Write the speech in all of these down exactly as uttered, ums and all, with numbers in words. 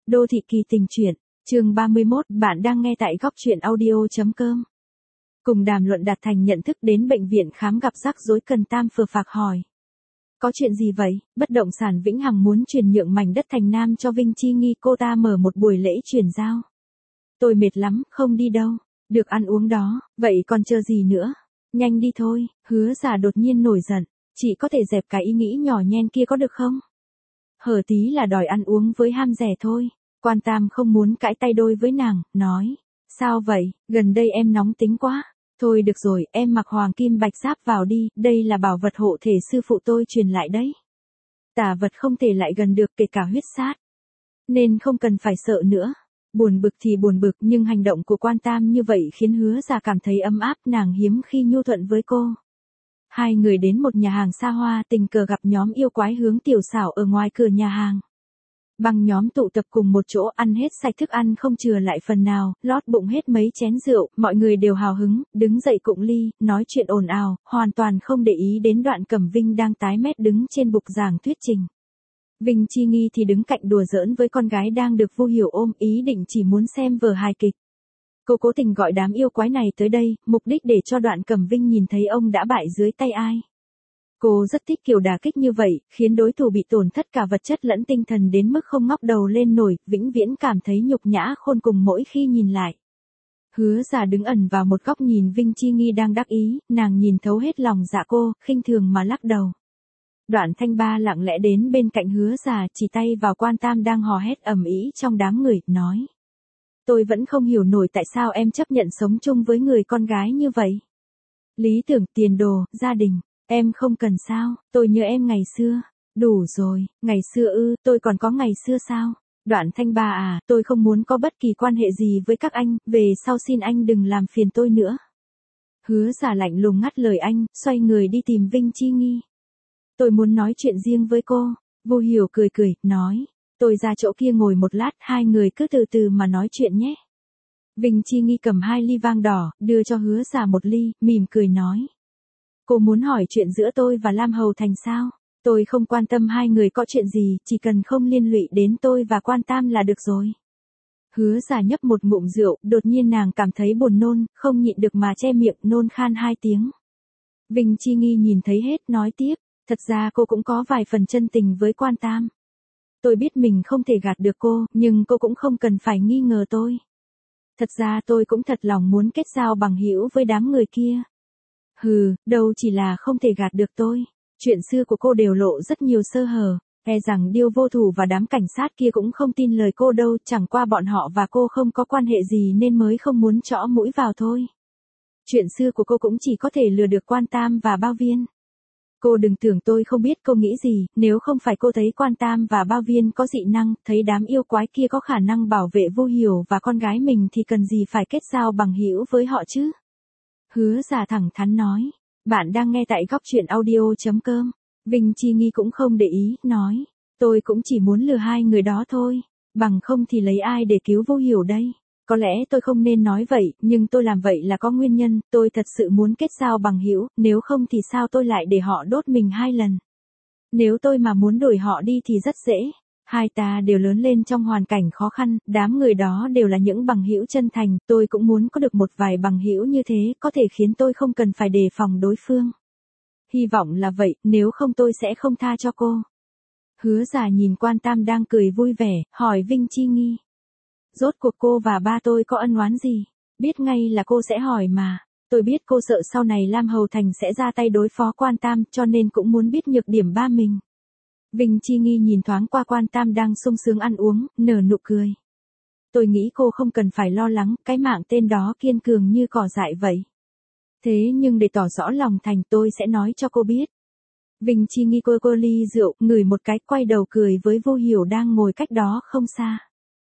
Đô thị kỳ tình truyện, chương ba mươi mốt, bạn đang nghe tại góc truyện audio chấm com. Cùng đàm luận đạt thành nhận thức đến bệnh viện khám gặp rắc rối cần Tam phờ phạc hỏi. Có chuyện gì vậy? Bất động sản Vĩnh Hằng muốn chuyển nhượng mảnh đất Thành Nam cho Vinh Chi Nghi, cô ta mở một buổi lễ chuyển giao. Tôi mệt lắm, không đi đâu. Được ăn uống đó, vậy còn chờ gì nữa? Nhanh đi thôi. Hứa Giả đột nhiên nổi giận. Chị có thể dẹp cái ý nghĩ nhỏ nhen kia có được không? Hở tí là đòi ăn uống với ham rẻ thôi. Quan Tam không muốn cãi tay đôi với nàng, nói. Sao vậy, gần đây em nóng tính quá. Thôi được rồi, em mặc hoàng kim bạch giáp vào đi, đây là bảo vật hộ thể sư phụ tôi truyền lại đấy. Tà vật không thể lại gần được, kể cả huyết sát. Nên không cần phải sợ nữa. Buồn bực thì buồn bực, nhưng hành động của Quan Tam như vậy khiến Hứa Giả cảm thấy ấm áp, nàng hiếm khi nhu thuận với cô. Hai người đến một nhà hàng xa hoa, tình cờ gặp nhóm yêu quái hướng tiểu xảo ở ngoài cửa nhà hàng. Bằng nhóm tụ tập cùng một chỗ, ăn hết sạch thức ăn không chừa lại phần nào, lót bụng hết mấy chén rượu, mọi người đều hào hứng, đứng dậy cụng ly, nói chuyện ồn ào, hoàn toàn không để ý đến Đoạn Cẩm Vinh đang tái mét đứng trên bục giảng thuyết trình. Vinh Chi Nghi thì đứng cạnh đùa giỡn với con gái đang được Vu Hiểu ôm, ý định chỉ muốn xem vở hài kịch. Cô cố tình gọi đám yêu quái này tới đây, mục đích để cho Đoạn Cẩm Vinh nhìn thấy ông đã bại dưới tay ai. Cô rất thích kiểu đả kích như vậy, khiến đối thủ bị tổn thất cả vật chất lẫn tinh thần đến mức không ngóc đầu lên nổi, vĩnh viễn cảm thấy nhục nhã khôn cùng mỗi khi nhìn lại. Hứa Giả đứng ẩn vào một góc nhìn Vinh Chi Nghi đang đắc ý, nàng nhìn thấu hết lòng dạ cô, khinh thường mà lắc đầu. Đoạn Thanh Ba lặng lẽ đến bên cạnh Hứa Giả, chỉ tay vào Quan Tam đang hò hét ầm ĩ trong đám người, nói. Tôi vẫn không hiểu nổi tại sao em chấp nhận sống chung với người con gái như vậy. Lý tưởng, tiền đồ, gia đình. Em không cần sao, tôi nhớ em ngày xưa. Đủ rồi, ngày xưa ư, tôi còn có ngày xưa sao? Đoạn Thanh Ba à, tôi không muốn có bất kỳ quan hệ gì với các anh, về sau xin anh đừng làm phiền tôi nữa. Hứa Giả lạnh lùng ngắt lời anh, xoay người đi tìm Vinh Chi Nghi. Tôi muốn nói chuyện riêng với cô. Vu Hiểu cười cười, nói. Tôi ra chỗ kia ngồi một lát, hai người cứ từ từ mà nói chuyện nhé. Vinh Chi Nghi cầm hai ly vang đỏ, đưa cho Hứa Giả một ly, mỉm cười nói. Cô muốn hỏi chuyện giữa tôi và Lam Hầu Thành sao? Tôi không quan tâm hai người có chuyện gì, chỉ cần không liên lụy đến tôi và Quan Tam là được rồi. Hứa Giả nhấp một ngụm rượu, đột nhiên nàng cảm thấy buồn nôn, không nhịn được mà che miệng nôn khan hai tiếng. Vinh Chi Nghi nhìn thấy hết, nói tiếp, thật ra cô cũng có vài phần chân tình với Quan Tam. Tôi biết mình không thể gạt được cô, nhưng cô cũng không cần phải nghi ngờ tôi. Thật ra tôi cũng thật lòng muốn kết giao bằng hữu với đám người kia. Hừ, đâu chỉ là không thể gạt được tôi. Chuyện xưa của cô đều lộ rất nhiều sơ hở. E rằng Điêu Vô Thủ và đám cảnh sát kia cũng không tin lời cô đâu, chẳng qua bọn họ và cô không có quan hệ gì nên mới không muốn trõ mũi vào thôi. Chuyện xưa của cô cũng chỉ có thể lừa được Quan Tam và Bao Viên. Cô đừng tưởng tôi không biết cô nghĩ gì, nếu không phải cô thấy Quan Tam và Bao Viên có dị năng, thấy đám yêu quái kia có khả năng bảo vệ Vu Hiểu và con gái mình thì cần gì phải kết giao bằng hữu với họ chứ? Hứa Giả thẳng thắn nói. Bạn đang nghe tại góc truyện audio chấm com. Vinh Chi Nghi cũng không để ý, nói. Tôi cũng chỉ muốn lừa hai người đó thôi. Bằng không thì lấy ai để cứu Vu Hiểu đây? Có lẽ tôi không nên nói vậy, nhưng tôi làm vậy là có nguyên nhân, tôi thật sự muốn kết giao bằng hữu, nếu không thì sao tôi lại để họ đốt mình hai lần. Nếu tôi mà muốn đuổi họ đi thì rất dễ. Hai ta đều lớn lên trong hoàn cảnh khó khăn, đám người đó đều là những bằng hữu chân thành, tôi cũng muốn có được một vài bằng hữu như thế, có thể khiến tôi không cần phải đề phòng đối phương. Hy vọng là vậy, nếu không tôi sẽ không tha cho cô. Hứa Giả nhìn Quan Tam đang cười vui vẻ, hỏi Vinh Chi Nghi. Rốt cuộc cô và ba tôi có ân oán gì? Biết ngay là cô sẽ hỏi mà. Tôi biết cô sợ sau này Lam Hầu Thành sẽ ra tay đối phó Quan Tam, cho nên cũng muốn biết nhược điểm ba mình. Vinh Chi Nghi nhìn thoáng qua Quan Tam đang sung sướng ăn uống, nở nụ cười. Tôi nghĩ cô không cần phải lo lắng, cái mạng tên đó kiên cường như cỏ dại vậy. Thế nhưng để tỏ rõ lòng thành tôi sẽ nói cho cô biết. Vinh Chi Nghi cô cô ly rượu, ngửi một cái, quay đầu cười với Vu Hiểu đang ngồi cách đó không xa.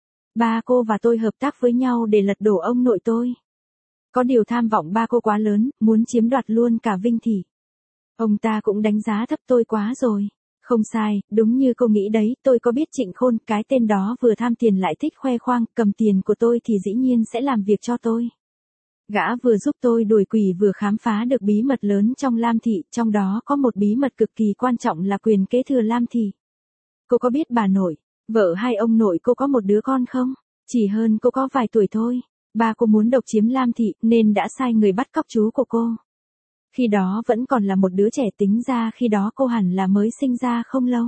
Ba cô và tôi hợp tác với nhau để lật đổ ông nội tôi. Có điều tham vọng ba cô quá lớn, muốn chiếm đoạt luôn cả Vinh Thị. Ông ta cũng đánh giá thấp tôi quá rồi. Không sai, đúng như cô nghĩ đấy, tôi có biết Trịnh Khôn, cái tên đó vừa tham tiền lại thích khoe khoang, cầm tiền của tôi thì dĩ nhiên sẽ làm việc cho tôi. Gã vừa giúp tôi đuổi quỷ vừa khám phá được bí mật lớn trong Lam Thị, trong đó có một bí mật cực kỳ quan trọng là quyền kế thừa Lam Thị. Cô có biết bà nội, Vợ hai ông nội cô có một đứa con không? Chỉ hơn cô có vài tuổi thôi. Ba cô muốn độc chiếm Lam Thị nên đã sai người bắt cóc chú của cô. Khi đó vẫn còn là một đứa trẻ, tính ra khi đó cô hẳn là mới sinh ra không lâu.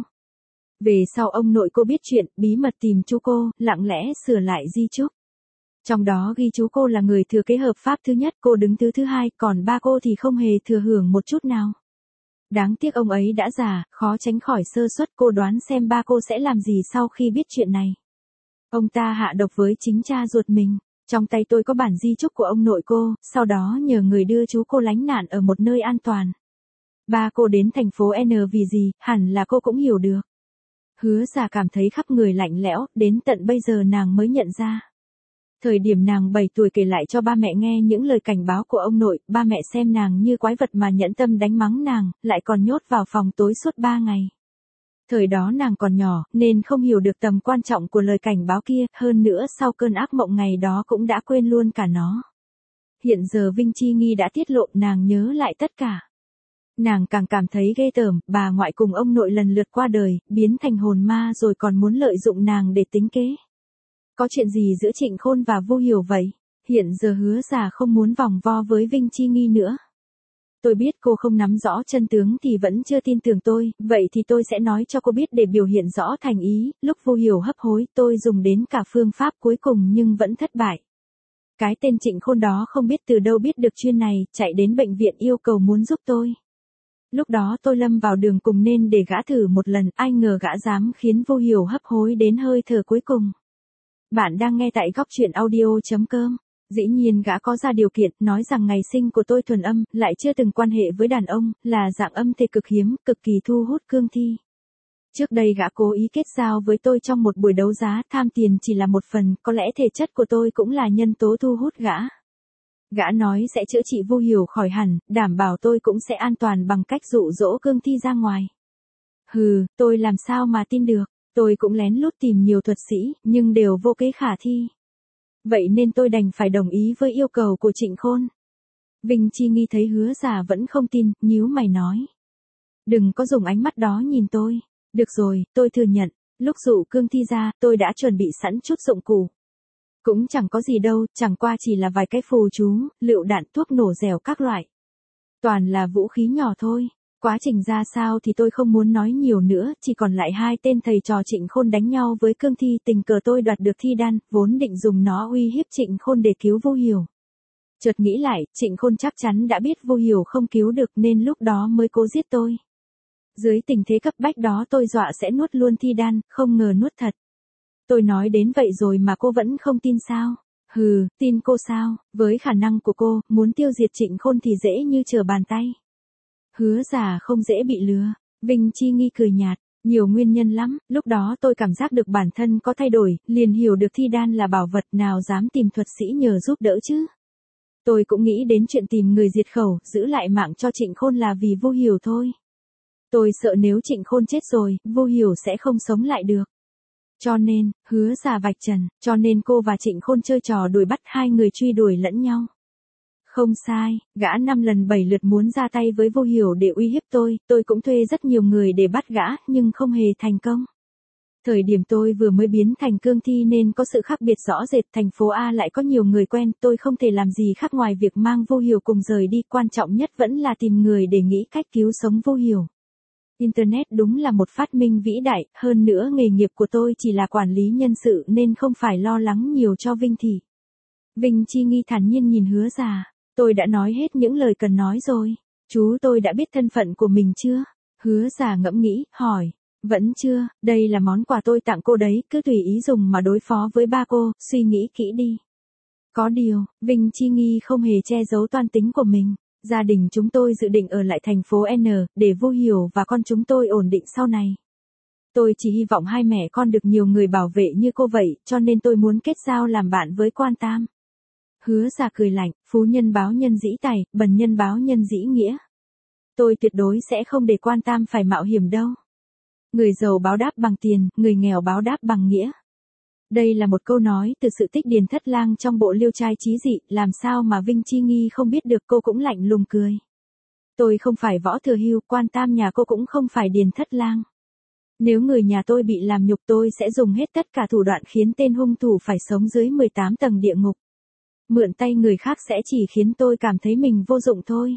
Về sau ông nội cô biết chuyện, bí mật tìm chú cô, lặng lẽ sửa lại di chúc. Trong đó ghi chú cô là người thừa kế hợp pháp thứ nhất, cô đứng thứ thứ hai, còn ba cô thì không hề thừa hưởng một chút nào. Đáng tiếc ông ấy đã già, khó tránh khỏi sơ suất, cô đoán xem ba cô sẽ làm gì sau khi biết chuyện này. Ông ta hạ độc với chính cha ruột mình. Trong tay tôi có bản di chúc của ông nội cô, sau đó nhờ người đưa chú cô lánh nạn ở một nơi an toàn. Ba cô đến thành phố N vì gì, hẳn là cô cũng hiểu được. Hứa Giả cảm thấy khắp người lạnh lẽo, đến tận bây giờ nàng mới nhận ra. Thời điểm nàng bảy tuổi kể lại cho ba mẹ nghe những lời cảnh báo của ông nội, ba mẹ xem nàng như quái vật mà nhẫn tâm đánh mắng nàng, lại còn nhốt vào phòng tối suốt ba ngày. Thời đó nàng còn nhỏ, nên không hiểu được tầm quan trọng của lời cảnh báo kia, hơn nữa sau cơn ác mộng ngày đó cũng đã quên luôn cả nó. Hiện giờ Vinh Chi Nghi đã tiết lộ, nàng nhớ lại tất cả. Nàng càng cảm thấy ghê tởm, bà ngoại cùng ông nội lần lượt qua đời, biến thành hồn ma rồi còn muốn lợi dụng nàng để tính kế. Có chuyện gì giữa Trịnh Khôn và Vu Hiểu vậy? Hiện giờ Hứa Giả không muốn vòng vo với Vinh Chi Nghi nữa. Tôi biết cô không nắm rõ chân tướng thì vẫn chưa tin tưởng tôi, vậy thì tôi sẽ nói cho cô biết để biểu hiện rõ thành ý. Lúc Vu Hiểu hấp hối tôi dùng đến cả phương pháp cuối cùng nhưng vẫn thất bại. Cái tên Trịnh Khôn đó không biết từ đâu biết được chuyên này, chạy đến bệnh viện yêu cầu muốn giúp tôi. Lúc đó tôi lâm vào đường cùng nên để gã thử một lần, ai ngờ gã dám khiến Vu Hiểu hấp hối đến hơi thở cuối cùng. Bạn đang nghe tại góc truyện audio chấm com. Dĩ nhiên gã có ra điều kiện, nói rằng ngày sinh của tôi thuần âm, lại chưa từng quan hệ với đàn ông, là dạng âm thể cực hiếm, cực kỳ thu hút cương thi. Trước đây gã cố ý kết giao với tôi trong một buổi đấu giá, tham tiền chỉ là một phần, có lẽ thể chất của tôi cũng là nhân tố thu hút gã. Gã nói sẽ chữa trị Vu Hiểu khỏi hẳn, đảm bảo tôi cũng sẽ an toàn bằng cách dụ dỗ cương thi ra ngoài. Hừ, tôi làm sao mà tin được, tôi cũng lén lút tìm nhiều thuật sĩ, nhưng đều vô kế khả thi. Vậy nên tôi đành phải đồng ý với yêu cầu của Trịnh Khôn. Vinh Chi Nghi thấy Hứa Giả vẫn không tin, nhíu mày nói. Đừng có dùng ánh mắt đó nhìn tôi. Được rồi, tôi thừa nhận, lúc dụ cương thi ra, tôi đã chuẩn bị sẵn chút dụng cụ. Cũng chẳng có gì đâu, chẳng qua chỉ là vài cái phù chú, lựu đạn, thuốc nổ dẻo các loại. Toàn là vũ khí nhỏ thôi. Quá trình ra sao thì tôi không muốn nói nhiều nữa, chỉ còn lại hai tên thầy trò Trịnh Khôn đánh nhau với cương thi, tình cờ tôi đoạt được thi đan, vốn định dùng nó uy hiếp Trịnh Khôn để cứu Vu Hiểu. Chợt nghĩ lại, Trịnh Khôn chắc chắn đã biết Vu Hiểu không cứu được nên lúc đó mới cố giết tôi. Dưới tình thế cấp bách đó tôi dọa sẽ nuốt luôn thi đan, không ngờ nuốt thật. Tôi nói đến vậy rồi mà cô vẫn không tin sao? Hừ, tin cô sao? Với khả năng của cô, muốn tiêu diệt Trịnh Khôn thì dễ như trở bàn tay. Hứa Giả không dễ bị lừa. Vinh Chi Nghi cười nhạt, nhiều nguyên nhân lắm, lúc đó tôi cảm giác được bản thân có thay đổi, liền hiểu được thi đan là bảo vật, nào dám tìm thuật sĩ nhờ giúp đỡ chứ. Tôi cũng nghĩ đến chuyện tìm người diệt khẩu, giữ lại mạng cho Trịnh Khôn là vì Vu Hiểu thôi. Tôi sợ nếu Trịnh Khôn chết rồi, Vu Hiểu sẽ không sống lại được. Cho nên, Hứa Giả vạch trần, cho nên cô và Trịnh Khôn chơi trò đuổi bắt, hai người truy đuổi lẫn nhau. Không sai, gã năm lần bảy lượt muốn ra tay với Vu Hiểu để uy hiếp tôi, tôi cũng thuê rất nhiều người để bắt gã, nhưng không hề thành công. Thời điểm tôi vừa mới biến thành cương thi nên có sự khác biệt rõ rệt, thành phố A lại có nhiều người quen, tôi không thể làm gì khác ngoài việc mang Vu Hiểu cùng rời đi, quan trọng nhất vẫn là tìm người để nghĩ cách cứu sống Vu Hiểu. Internet đúng là một phát minh vĩ đại, hơn nữa nghề nghiệp của tôi chỉ là quản lý nhân sự nên không phải lo lắng nhiều cho Vinh Thị. Vinh Chi Nghi thản nhiên nhìn Hứa Giả. Tôi đã nói hết những lời cần nói rồi. Chú tôi đã biết thân phận của mình chưa? Hứa Giả ngẫm nghĩ, hỏi. Vẫn chưa, đây là món quà tôi tặng cô đấy, cứ tùy ý dùng mà đối phó với ba cô, suy nghĩ kỹ đi. Có điều, Vinh Chi Nghi không hề che giấu toan tính của mình. Gia đình chúng tôi dự định ở lại thành phố N, để Vu Hiểu và con chúng tôi ổn định sau này. Tôi chỉ hy vọng hai mẹ con được nhiều người bảo vệ như cô vậy, cho nên tôi muốn kết giao làm bạn với Quan Tam. Hứa Giả cười lạnh, phú nhân báo nhân dĩ tài, bần nhân báo nhân dĩ nghĩa. Tôi tuyệt đối sẽ không để Quan Tam phải mạo hiểm đâu. Người giàu báo đáp bằng tiền, người nghèo báo đáp bằng nghĩa. Đây là một câu nói từ sự tích Điền Thất Lang trong bộ Liêu Trai Chí Dị, làm sao mà Vinh Chi Nghi không biết được, cô cũng lạnh lùng cười. Tôi không phải Võ Thừa Hưu, Quan Tam nhà cô cũng không phải Điền Thất Lang. Nếu người nhà tôi bị làm nhục tôi sẽ dùng hết tất cả thủ đoạn khiến tên hung thủ phải sống dưới mười tám tầng địa ngục. Mượn tay người khác sẽ chỉ khiến tôi cảm thấy mình vô dụng thôi.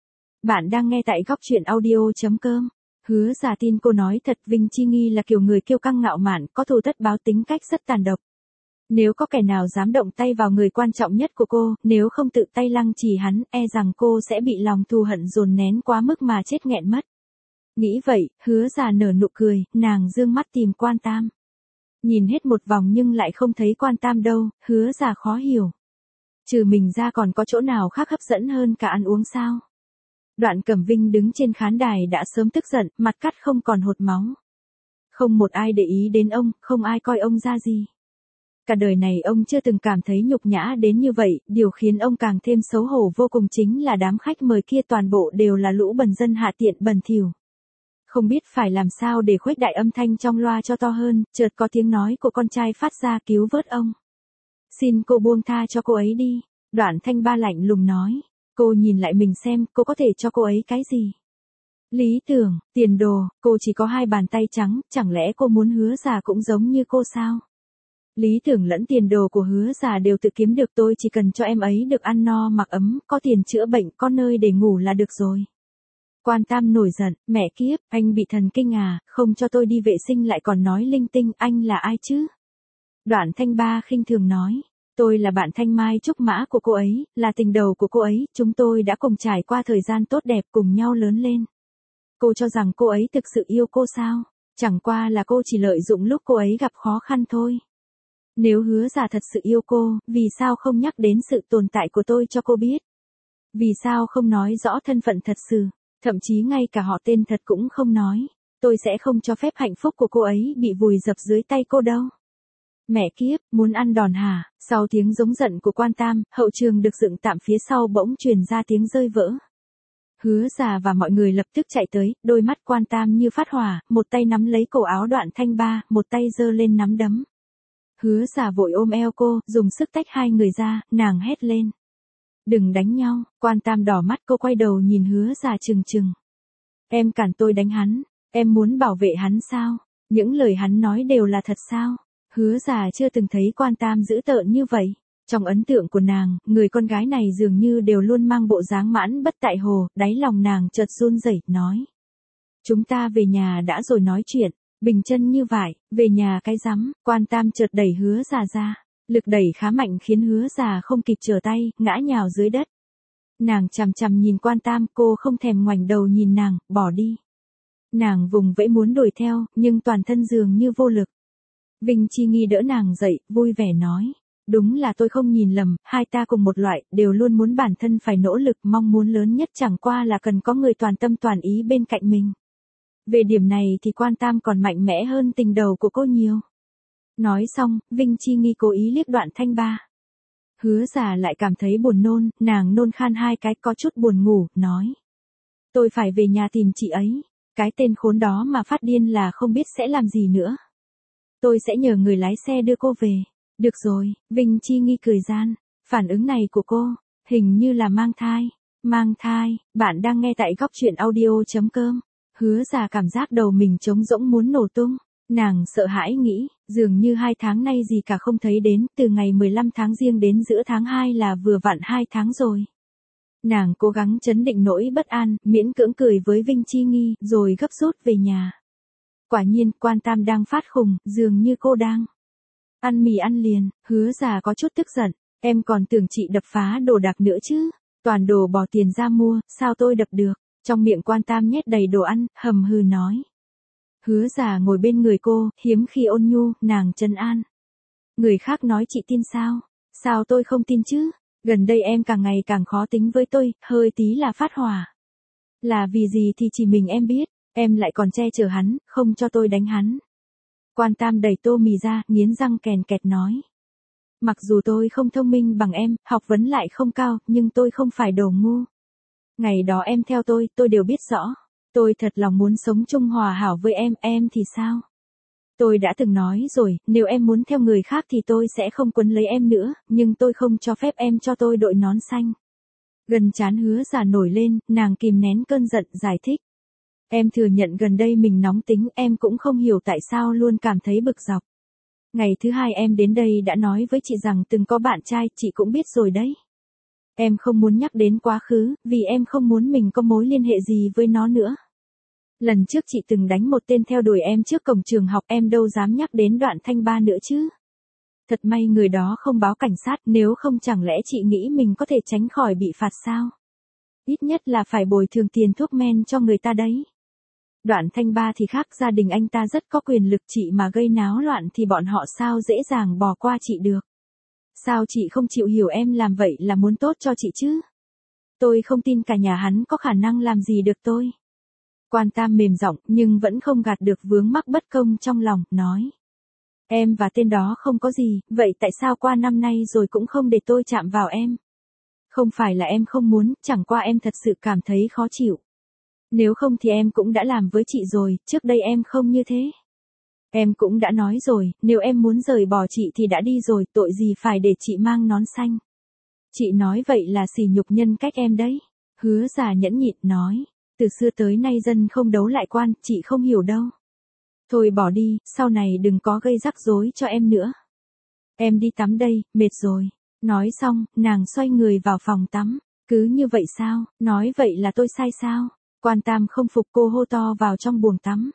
Bạn đang nghe tại góc truyện audio chấm com. Hứa Giả tin cô nói thật, Vinh Chi Nghi là kiểu người kiêu căng ngạo mạn, có thù tất báo, tính cách rất tàn độc. Nếu có kẻ nào dám động tay vào người quan trọng nhất của cô, nếu không tự tay lăng trì hắn, e rằng cô sẽ bị lòng thù hận dồn nén quá mức mà chết nghẹn mất. Nghĩ vậy, Hứa Giả nở nụ cười, nàng dương mắt tìm Quan Tam. Nhìn hết một vòng nhưng lại không thấy Quan Tam đâu, Hứa Giả khó hiểu. Trừ mình ra còn có chỗ nào khác hấp dẫn hơn cả ăn uống sao? Đoạn Cẩm Vinh đứng trên khán đài đã sớm tức giận, mặt cắt không còn hột máu. Không một ai để ý đến ông, không ai coi ông ra gì. Cả đời này ông chưa từng cảm thấy nhục nhã đến như vậy, điều khiến ông càng thêm xấu hổ vô cùng chính là đám khách mời kia toàn bộ đều là lũ bần dân hạ tiện bẩn thỉu. Không biết phải làm sao để khuếch đại âm thanh trong loa cho to hơn, chợt có tiếng nói của con trai phát ra cứu vớt ông. Xin cô buông tha cho cô ấy đi, Đoạn Thanh Ba lạnh lùng nói. Cô nhìn lại mình xem, cô có thể cho cô ấy cái gì? Lý tưởng, tiền đồ, cô chỉ có hai bàn tay trắng, chẳng lẽ cô muốn Hứa Giả cũng giống như cô sao? Lý tưởng lẫn tiền đồ của Hứa Giả đều tự kiếm được, tôi chỉ cần cho em ấy được ăn no mặc ấm, có tiền chữa bệnh, có nơi để ngủ là được rồi. Quan Tam nổi giận, mẹ kiếp, anh bị thần kinh à, không cho tôi đi vệ sinh lại còn nói linh tinh, anh là ai chứ? Đoạn Thanh Ba khinh thường nói. Tôi là bạn Thanh Mai Trúc Mã của cô ấy, là tình đầu của cô ấy, chúng tôi đã cùng trải qua thời gian tốt đẹp cùng nhau lớn lên. Cô cho rằng cô ấy thực sự yêu cô sao? Chẳng qua là cô chỉ lợi dụng lúc cô ấy gặp khó khăn thôi. Nếu Hứa Giả thật sự yêu cô, vì sao không nhắc đến sự tồn tại của tôi cho cô biết? Vì sao không nói rõ thân phận thật sự, thậm chí ngay cả họ tên thật cũng không nói? Tôi sẽ không cho phép hạnh phúc của cô ấy bị vùi dập dưới tay cô đâu. Mẹ kiếp, muốn ăn đòn hả? Sau tiếng giống giận của Quan Tam, hậu trường được dựng tạm phía sau bỗng truyền ra tiếng rơi vỡ. Hứa Giả và mọi người lập tức chạy tới, đôi mắt Quan Tam như phát hỏa, một tay nắm lấy cổ áo Đoạn Thanh Ba, một tay giơ lên nắm đấm. Hứa Giả vội ôm eo cô, dùng sức tách hai người ra, nàng hét lên. Đừng đánh nhau, Quan Tam đỏ mắt, cô quay đầu nhìn Hứa Giả trừng trừng. Em cản tôi đánh hắn, em muốn bảo vệ hắn sao? Những lời hắn nói đều là thật sao? Hứa Giả chưa từng thấy Quan Tam dữ tợn như vậy. Trong ấn tượng của nàng, người con gái này dường như đều luôn mang bộ dáng mãn bất tại hồ, đáy lòng nàng chợt run rẩy, nói. Chúng ta về nhà đã rồi nói chuyện, bình chân như vải, về nhà cái rắm. Quan Tam chợt đẩy Hứa Giả ra, lực đẩy khá mạnh khiến Hứa Giả không kịp trở tay, ngã nhào dưới đất. Nàng chằm chằm nhìn Quan Tam, cô không thèm ngoảnh đầu nhìn nàng, bỏ đi. Nàng vùng vẫy muốn đuổi theo, nhưng toàn thân dường như vô lực. Vinh Chi Nghi đỡ nàng dậy, vui vẻ nói. Đúng là tôi không nhìn lầm, hai ta cùng một loại, đều luôn muốn bản thân phải nỗ lực, mong muốn lớn nhất chẳng qua là cần có người toàn tâm toàn ý bên cạnh mình. Về điểm này thì Quan Tam còn mạnh mẽ hơn tình đầu của cô nhiều. Nói xong, Vinh Chi Nghi cố ý liếc Đoạn Thanh Ba. Hứa Giả lại cảm thấy buồn nôn, nàng nôn khan hai cái, có chút buồn ngủ, nói. Tôi phải về nhà tìm chị ấy, cái tên khốn đó mà phát điên là không biết sẽ làm gì nữa. Tôi sẽ nhờ người lái xe đưa cô về. Được rồi, Vinh Chi Nghi cười gian. Phản ứng này của cô, hình như là mang thai. Mang thai, bạn đang nghe tại góc truyện audio chấm com. Hứa Giả cảm giác đầu mình trống rỗng muốn nổ tung. Nàng sợ hãi nghĩ, dường như hai tháng nay gì cả không thấy đến, từ ngày mười lăm tháng Giêng đến giữa tháng hai là vừa vặn hai tháng rồi. Nàng cố gắng trấn định nỗi bất an, miễn cưỡng cười với Vinh Chi Nghi, rồi gấp rút về nhà. Quả nhiên, Quan Tam đang phát khùng, dường như cô đang ăn mì ăn liền. Hứa Giả có chút tức giận, em còn tưởng chị đập phá đồ đạc nữa chứ, toàn đồ bỏ tiền ra mua, sao tôi đập được? Trong miệng Quan Tam nhét đầy đồ ăn, hầm hừ nói. Hứa Giả ngồi bên người cô, hiếm khi ôn nhu, nàng trấn an. Người khác nói chị tin sao? Sao tôi không tin chứ? Gần đây em càng ngày càng khó tính với tôi, hơi tí là phát hỏa. Là vì gì thì chỉ mình em biết, em lại còn che chở hắn, không cho tôi đánh hắn. Quan Tam đẩy tô mì ra, nghiến răng kèn kẹt nói. Mặc dù tôi không thông minh bằng em, học vấn lại không cao, nhưng tôi không phải đồ ngu. Ngày đó em theo tôi, tôi đều biết rõ. Tôi thật lòng muốn sống chung hòa hảo với em, em thì sao? Tôi đã từng nói rồi, nếu em muốn theo người khác thì tôi sẽ không quấn lấy em nữa, nhưng tôi không cho phép em cho tôi đội nón xanh. Gần trán Hứa Giả nổi lên, nàng kìm nén cơn giận, giải thích. Em thừa nhận gần đây mình nóng tính, em cũng không hiểu tại sao luôn cảm thấy bực dọc. Ngày thứ hai em đến đây đã nói với chị rằng từng có bạn trai, chị cũng biết rồi đấy. Em không muốn nhắc đến quá khứ, vì em không muốn mình có mối liên hệ gì với nó nữa. Lần trước chị từng đánh một tên theo đuổi em trước cổng trường học, em đâu dám nhắc đến đoạn thanh ba nữa chứ. Thật may người đó không báo cảnh sát, nếu không chẳng lẽ chị nghĩ mình có thể tránh khỏi bị phạt sao? Ít nhất là phải bồi thường tiền thuốc men cho người ta đấy. Đoạn thanh ba thì khác, gia đình anh ta rất có quyền lực, chị mà gây náo loạn thì bọn họ sao dễ dàng bỏ qua chị được. Sao chị không chịu hiểu em làm vậy là muốn tốt cho chị chứ? Tôi không tin cả nhà hắn có khả năng làm gì được tôi. Quan Tam mềm giọng nhưng vẫn không gạt được vướng mắc bất công trong lòng, nói. Em và tên đó không có gì, vậy tại sao qua năm nay rồi cũng không để tôi chạm vào em? Không phải là em không muốn, chẳng qua em thật sự cảm thấy khó chịu. Nếu không thì em cũng đã làm với chị rồi, trước đây em không như thế. Em cũng đã nói rồi, nếu em muốn rời bỏ chị thì đã đi rồi, tội gì phải để chị mang nón xanh. Chị nói vậy là sỉ nhục nhân cách em đấy. Hứa Già nhẫn nhịn nói, từ xưa tới nay dân không đấu lại quan, chị không hiểu đâu. Thôi bỏ đi, sau này đừng có gây rắc rối cho em nữa. Em đi tắm đây, mệt rồi. Nói xong, nàng xoay người vào phòng tắm. Cứ như vậy sao, nói vậy là tôi sai sao? Quan Tam không phục, cô hô to vào trong buồng tắm.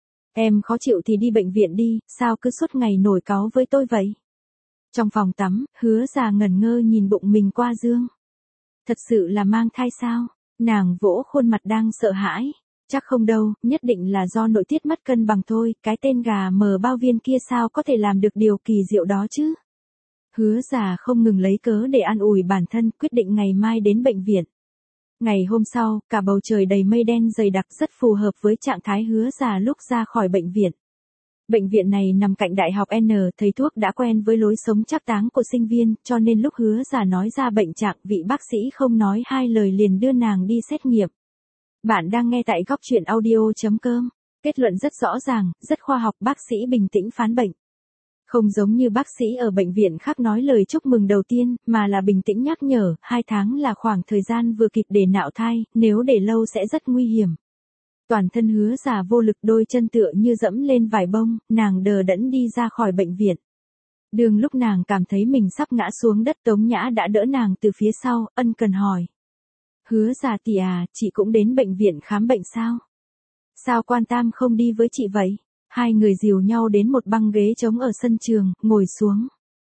Em khó chịu thì đi bệnh viện đi, sao cứ suốt ngày nổi cáu với tôi vậy? Trong phòng tắm, Hứa Già ngẩn ngơ nhìn bụng mình qua gương. Thật sự là mang thai sao? Nàng vỗ khuôn mặt đang sợ hãi. Chắc không đâu, nhất định là do nội tiết mất cân bằng thôi, cái tên gà mờ bao viên kia sao có thể làm được điều kỳ diệu đó chứ? Hứa Già không ngừng lấy cớ để an ủi bản thân, quyết định ngày mai đến bệnh viện. Ngày hôm sau, cả bầu trời đầy mây đen dày đặc, rất phù hợp với trạng thái Hứa Già lúc ra khỏi bệnh viện. Bệnh viện này nằm cạnh Đại học N, thầy thuốc đã quen với lối sống trác táng của sinh viên, cho nên lúc Hứa Già nói ra bệnh trạng, vị bác sĩ không nói hai lời liền đưa nàng đi xét nghiệm. Bạn đang nghe tại góc truyện audio chấm com. Kết luận rất rõ ràng, rất khoa học, bác sĩ bình tĩnh phán bệnh. Không giống như bác sĩ ở bệnh viện khác nói lời chúc mừng đầu tiên, mà là bình tĩnh nhắc nhở, hai tháng là khoảng thời gian vừa kịp để nạo thai, nếu để lâu sẽ rất nguy hiểm. Toàn thân Hứa Già vô lực, đôi chân tựa như dẫm lên vải bông, nàng đờ đẫn đi ra khỏi bệnh viện. Đường lúc nàng cảm thấy mình sắp ngã xuống đất, Tống Nhã đã đỡ nàng từ phía sau, ân cần hỏi. Hứa Già tỷ à, chị cũng đến bệnh viện khám bệnh sao? Sao Quan Tam không đi với chị vậy? Hai người dìu nhau đến một băng ghế trống ở sân trường, ngồi xuống.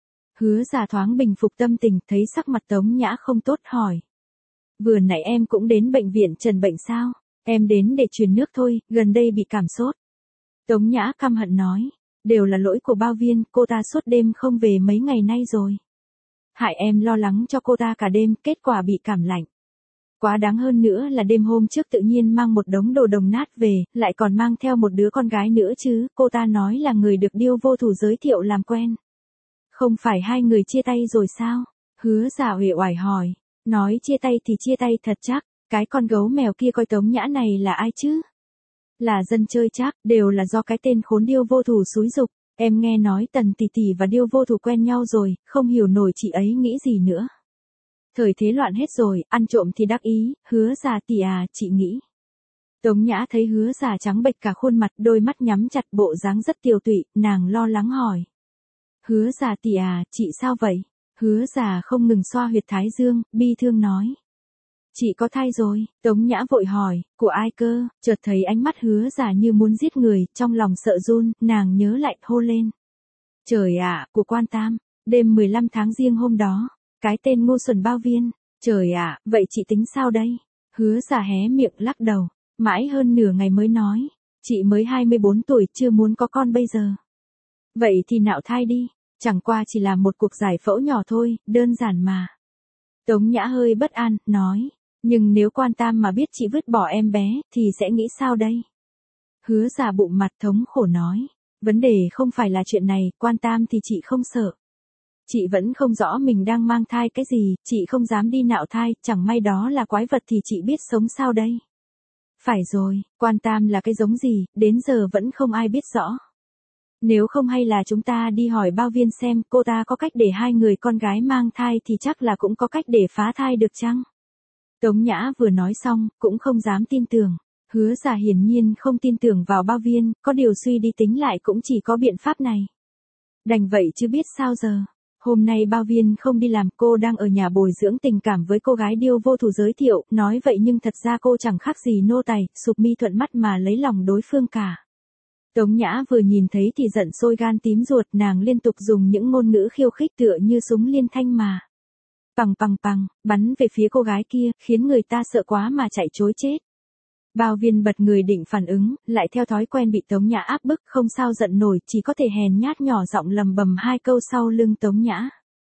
Hứa Già thoáng bình phục tâm tình, thấy sắc mặt Tống Nhã không tốt hỏi. Vừa nãy em cũng đến bệnh viện trần bệnh sao? Em đến để truyền nước thôi, gần đây bị cảm sốt. Tống Nhã căm hận nói. Đều là lỗi của Bao Viên, cô ta suốt đêm không về mấy ngày nay rồi. Hại em lo lắng cho cô ta cả đêm, kết quả bị cảm lạnh. Quá đáng hơn nữa là đêm hôm trước tự nhiên mang một đống đồ đồng nát về, lại còn mang theo một đứa con gái nữa chứ, cô ta nói là người được Điêu Vô Thủ giới thiệu làm quen. Không phải hai người chia tay rồi sao? Hứa Già uể oải hỏi. Nói chia tay thì chia tay thật chắc, cái con gấu mèo kia coi Tống Nhã này là ai chứ? Là dân chơi chắc, đều là do cái tên khốn Điêu Vô Thủ xúi giục. Em nghe nói Tần tỷ tỷ và Điêu Vô Thủ quen nhau rồi, không hiểu nổi chị ấy nghĩ gì nữa. Thời thế loạn hết rồi, ăn trộm thì đắc ý, Hứa Già tỷ à, chị nghĩ. Tống Nhã thấy Hứa Già trắng bệch cả khuôn mặt, đôi mắt nhắm chặt, bộ dáng rất tiều tụy, nàng lo lắng hỏi. Hứa Già tỷ à, chị sao vậy? Hứa Già không ngừng xoa huyệt thái dương, bi thương nói. Chị có thai rồi, Tống Nhã vội hỏi, của ai cơ? Chợt thấy ánh mắt Hứa Già như muốn giết người, trong lòng sợ run, nàng nhớ lại, hô lên. Trời ạ, của Quan Tam, đêm mười lăm tháng giêng hôm đó. Cái tên ngu xuẩn Bao Viên, trời ạ, vậy chị tính sao đây? Hứa Già hé miệng lắc đầu, mãi hơn nửa ngày mới nói, chị mới hai mươi bốn tuổi, chưa muốn có con bây giờ. Vậy thì nạo thai đi, chẳng qua chỉ là một cuộc giải phẫu nhỏ thôi, đơn giản mà. Tống Nhã hơi bất an, nói, nhưng nếu Quan Tam mà biết chị vứt bỏ em bé, thì sẽ nghĩ sao đây? Hứa Già bụng mặt thống khổ nói, vấn đề không phải là chuyện này, Quan Tam thì chị không sợ. Chị vẫn không rõ mình đang mang thai cái gì, chị không dám đi nạo thai, chẳng may đó là quái vật thì chị biết sống sao đây. Phải rồi, Quan Tam là cái giống gì, đến giờ vẫn không ai biết rõ. Nếu không hay là chúng ta đi hỏi Bao Viên xem cô ta có cách để hai người con gái mang thai thì chắc là cũng có cách để phá thai được chăng? Tống Nhã vừa nói xong, cũng không dám tin tưởng. Hứa Giả hiển nhiên không tin tưởng vào Bao Viên, có điều suy đi tính lại cũng chỉ có biện pháp này. Đành vậy chứ biết sao giờ. Hôm nay Bao Viên không đi làm, cô đang ở nhà bồi dưỡng tình cảm với cô gái điêu vô thủ giới thiệu, nói vậy nhưng thật ra cô chẳng khác gì nô tài, sụp mi thuận mắt mà lấy lòng đối phương cả. Tống Nhã vừa nhìn thấy thì giận sôi gan tím ruột, nàng liên tục dùng những ngôn ngữ khiêu khích tựa như súng liên thanh mà. Pằng pằng pằng, bắn về phía cô gái kia, khiến người ta sợ quá mà chạy trối chết. Bao Viên bật người định phản ứng, lại theo thói quen bị Tống Nhã áp bức, không sao giận nổi, chỉ có thể hèn nhát nhỏ giọng lầm bầm hai câu sau lưng Tống Nhã.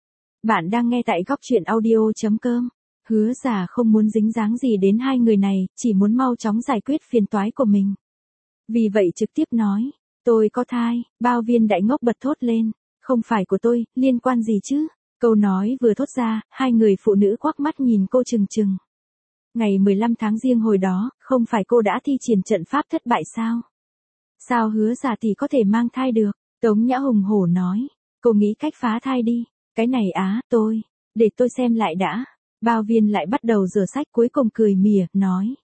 Bạn đang nghe tại góc truyện audio chấm com. Hứa Giả không muốn dính dáng gì đến hai người này, chỉ muốn mau chóng giải quyết phiền toái của mình. Vì vậy trực tiếp nói, tôi có thai. Bao Viên đại ngốc bật thốt lên, không phải của tôi, liên quan gì chứ? Câu nói vừa thốt ra, hai người phụ nữ quắc mắt nhìn cô trừng trừng. Ngày mười lăm tháng Giêng hồi đó, không phải cô đã thi triển trận pháp thất bại sao? Sao Hứa Giả tỷ có thể mang thai được? Tống Nhã hùng hổ nói, cô nghĩ cách phá thai đi. Cái này á, tôi, để tôi xem lại đã. Bao Viên lại bắt đầu rửa sách, cuối cùng cười mỉa, nói.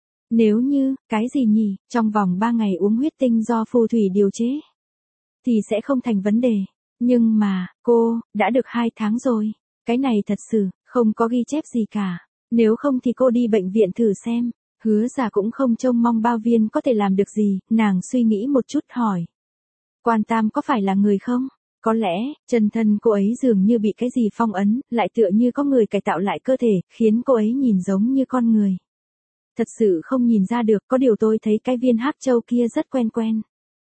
Nếu như, cái gì nhỉ, trong vòng ba ngày uống huyết tinh do phù thủy điều chế, thì sẽ không thành vấn đề. Nhưng mà, cô, đã được hai tháng rồi. Cái này thật sự, không có ghi chép gì cả. Nếu không thì cô đi bệnh viện thử xem. Hứa Giả cũng không trông mong Bao Viên có thể làm được gì, nàng suy nghĩ một chút hỏi. Quan Tam có phải là người không? Có lẽ, chân thân cô ấy dường như bị cái gì phong ấn, lại tựa như có người cải tạo lại cơ thể, khiến cô ấy nhìn giống như con người. Thật sự không nhìn ra được, có điều tôi thấy cái viên hắc châu kia rất quen quen.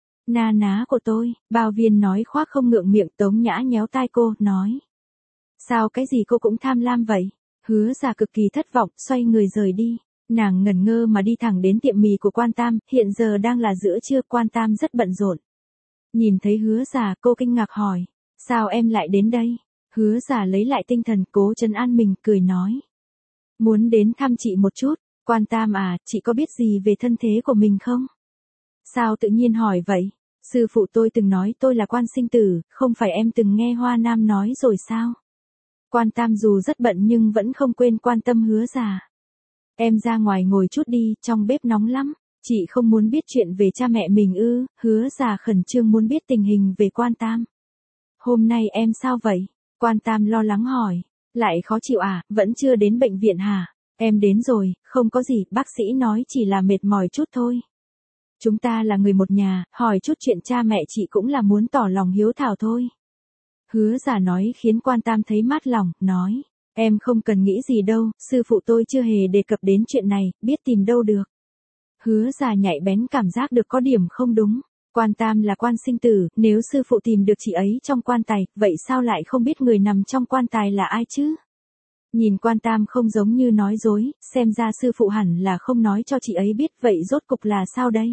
Na ná của tôi, Bao Viên nói khoác không ngượng miệng. Tống Nhã nhéo tai cô, nói. Sao cái gì cô cũng tham lam vậy? Hứa Giả cực kỳ thất vọng, xoay người rời đi. Nàng ngẩn ngơ mà đi thẳng đến tiệm mì của Quan Tam, hiện giờ đang là giữa trưa, Quan Tam rất bận rộn. Nhìn thấy Hứa Giả, cô kinh ngạc hỏi, sao em lại đến đây? Hứa Giả lấy lại tinh thần, cố trấn an mình, cười nói. Muốn đến thăm chị một chút. Quan Tam à, chị có biết gì về thân thế của mình không? Sao tự nhiên hỏi vậy? Sư phụ tôi từng nói tôi là Quan sinh tử, không phải em từng nghe Hoa Nam nói rồi sao? Quan Tam dù rất bận nhưng vẫn không quên quan tâm Hứa Giả. Em ra ngoài ngồi chút đi, trong bếp nóng lắm. Chị không muốn biết chuyện về cha mẹ mình ư? Hứa Giả khẩn trương muốn biết tình hình về Quan Tam. Hôm nay em sao vậy? Quan Tam lo lắng hỏi. Lại khó chịu à, vẫn chưa đến bệnh viện hả? Em đến rồi, không có gì, bác sĩ nói chỉ là mệt mỏi chút thôi. Chúng ta là người một nhà, hỏi chút chuyện cha mẹ chị cũng là muốn tỏ lòng hiếu thảo thôi. Hứa Giả nói khiến Quan Tam thấy mát lòng, nói. Em không cần nghĩ gì đâu, sư phụ tôi chưa hề đề cập đến chuyện này, biết tìm đâu được. Hứa Giả nhạy bén cảm giác được có điểm không đúng. Quan Tam là Quan sinh tử, nếu sư phụ tìm được chị ấy trong quan tài, vậy sao lại không biết người nằm trong quan tài là ai chứ? Nhìn Quan Tam không giống như nói dối, xem ra sư phụ hẳn là không nói cho chị ấy biết, vậy rốt cục là sao đây?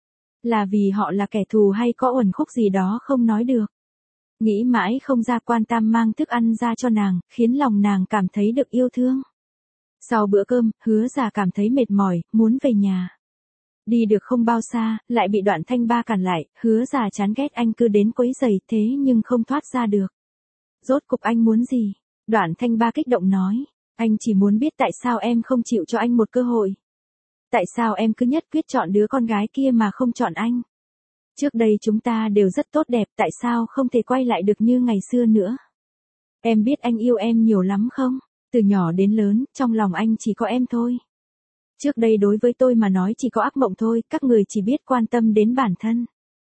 Là vì họ là kẻ thù hay có uẩn khúc gì đó không nói được? Nghĩ mãi không ra, Quan Tam mang thức ăn ra cho nàng, khiến lòng nàng cảm thấy được yêu thương. Sau bữa cơm, Hứa Giả cảm thấy mệt mỏi, muốn về nhà. Đi được không bao xa, lại bị Đoạn Thanh Ba cản lại. Hứa Giả chán ghét anh cứ đến quấy rầy thế nhưng không thoát ra được. Rốt cục anh muốn gì? Đoạn Thanh Ba kích động nói. Anh chỉ muốn biết tại sao em không chịu cho anh một cơ hội. Tại sao em cứ nhất quyết chọn đứa con gái kia mà không chọn anh? Trước đây chúng ta đều rất tốt đẹp, tại sao không thể quay lại được như ngày xưa nữa? Em biết anh yêu em nhiều lắm không? Từ nhỏ đến lớn, trong lòng anh chỉ có em thôi. Trước đây đối với tôi mà nói chỉ có ác mộng thôi, các người chỉ biết quan tâm đến bản thân.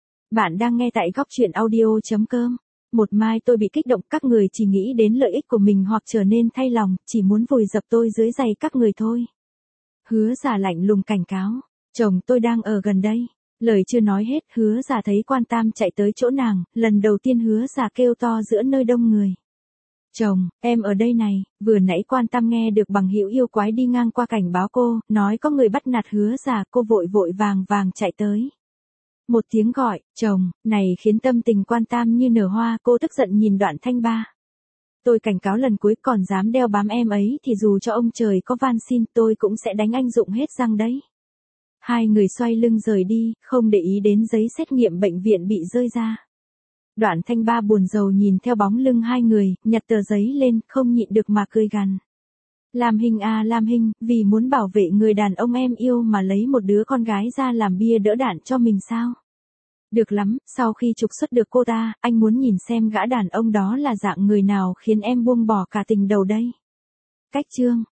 Bạn đang nghe tại góc truyện audio chấm com. Một mai tôi bị kích động, các người chỉ nghĩ đến lợi ích của mình hoặc trở nên thay lòng, chỉ muốn vùi dập tôi dưới giày các người thôi. Hứa Giả lạnh lùng cảnh cáo, chồng tôi đang ở gần đây. Lời chưa nói hết, Hứa Giả thấy Quan Tam chạy tới chỗ nàng, lần đầu tiên Hứa Giả kêu to giữa nơi đông người. Chồng, em ở đây này. Vừa nãy Quan Tam nghe được bằng hữu yêu quái đi ngang qua cảnh báo cô, nói có người bắt nạt Hứa Giả, cô vội vội vàng vàng chạy tới. Một tiếng gọi, chồng, này khiến tâm tình Quan Tam như nở hoa, cô tức giận nhìn Đoạn Thanh Ba. Tôi cảnh cáo lần cuối, còn dám đeo bám em ấy thì dù cho ông trời có van xin tôi cũng sẽ đánh anh rụng hết răng đấy. Hai người xoay lưng rời đi, không để ý đến giấy xét nghiệm bệnh viện bị rơi ra. Đoạn Thanh Ba buồn rầu nhìn theo bóng lưng hai người, nhặt tờ giấy lên, không nhịn được mà cười gằn. Lam Hinh à Lam Hinh, vì muốn bảo vệ người đàn ông em yêu mà lấy một đứa con gái ra làm bia đỡ đạn cho mình sao? Được lắm, sau khi trục xuất được cô ta, anh muốn nhìn xem gã đàn ông đó là dạng người nào khiến em buông bỏ cả tình đầu đây. Cách chương